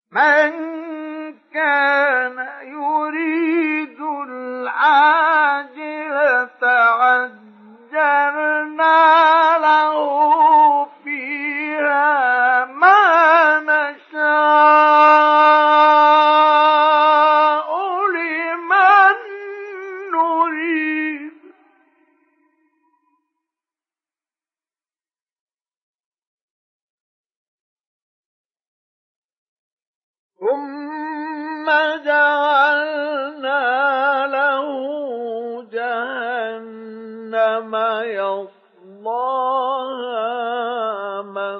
من كان يريد العاجلة عجلنا له فيها ما نشاء لمن نريد ثم جعلنا له جهنم يصلاها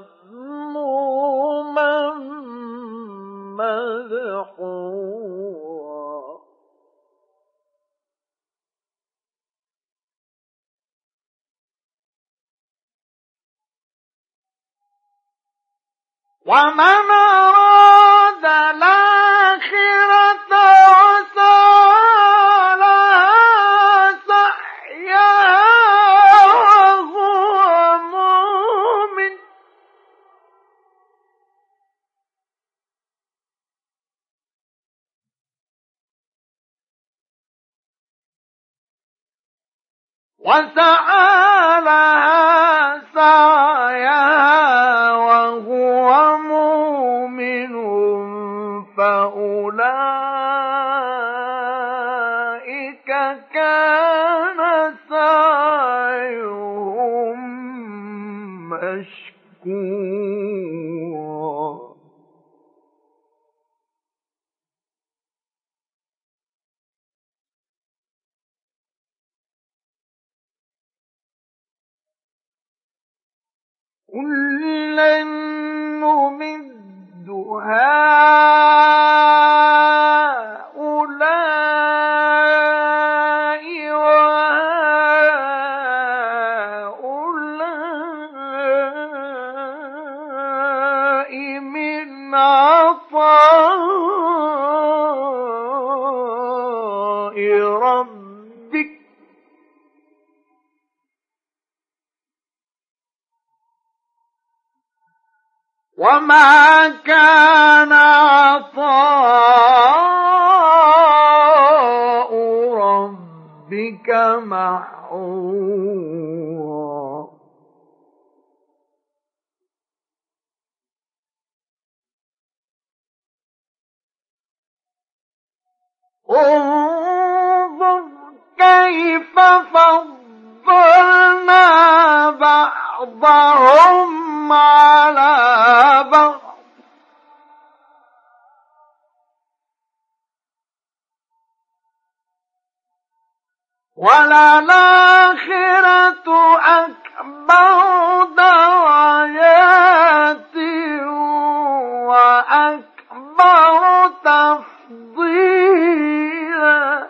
مذموما مدحورا ومن أراد الآخرة وسعى لها سعيها وهو مؤمن فأولئك كان سعيهم مشكورا كُلًّا نُّمِدُّ هَٰؤُلَاءِ وَهَٰؤُلَاءِ مِنْ عَطَاءِ رَبِّكَ ۚ وَمَا كَانَ عَطَاءُ رَبِّكَ مَحْظُورًا انظُرْ كَيْفَ فَضَّلْنَا بَعْضَهُمْ عَلَىٰ بَعْضٍ ۚ وَلَلْآخِرَةُ أَكْبَرُ دَرَجَاتٍ وَأَكْبَرُ تَفْضِيلًا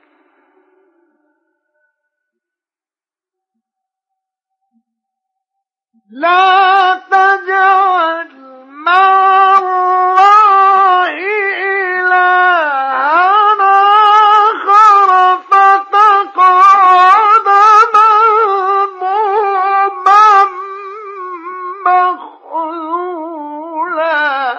لَا تَجْعَلْ مَعَ اللَّهِ إِلَٰهًا آخَرَ فَتَقْعُدَ مَذْمُومًا مَّخْذُولًا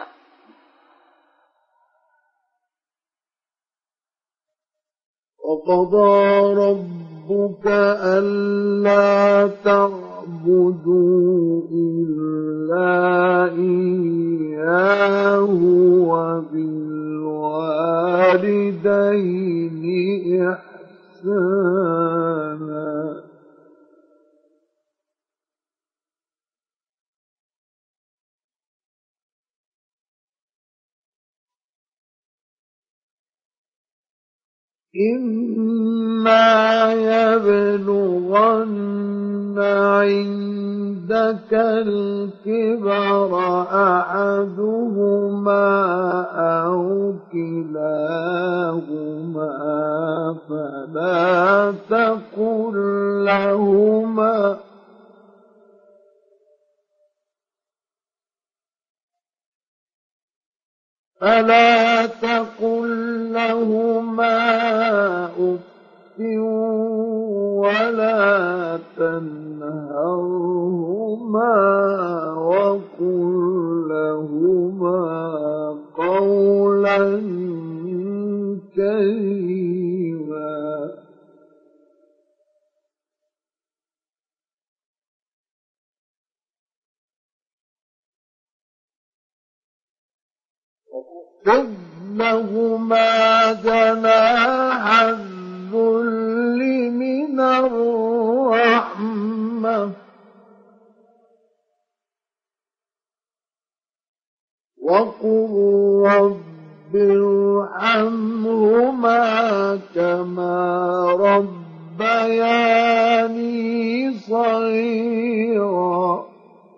وَقَضَىٰ رَبُّكَ أَلَّا تَعْبُدُوا إِلَّا إِيَّاهُ وَبِالْوَالِدَيْنِ إِحْسَانًا إِمَّا يَبْلُغَنَّ عِندَكَ الْكِبَرَ أَحَدُهُمَا أَوْ كِلَاهُمَا فَلَا تَقُل لهما أُفٍّ ولا تنهرهما وقل لهما قولا كريما خذ لهما جناح الذل من الرحمة وقل رب ارحمهما كما ربياني صغيرا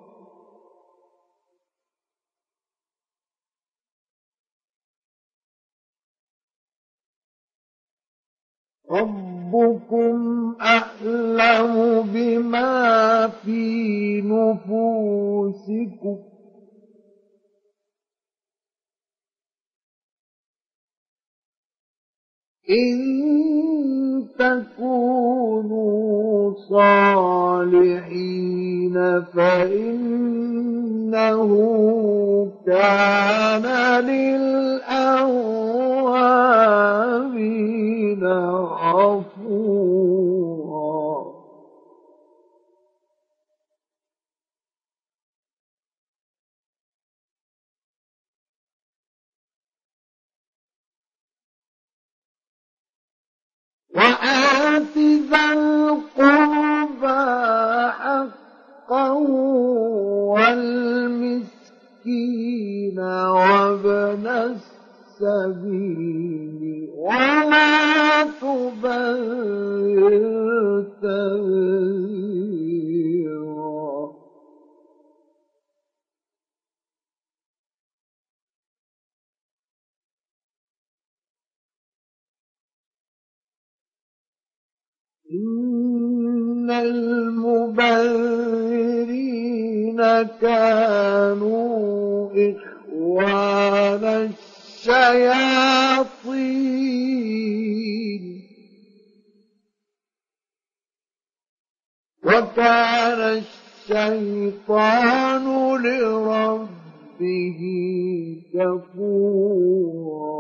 ربكم أعلم بما في نفوسكم إن تكونوا صالحين فإنه كان للأوابين غفورا وآت ذا القربى حقه والمسكين وابن السبيل ولا تبذر تبذيرا إن المبذرين كانوا إخوان الشياطين وكان الشيطان لربه كفورا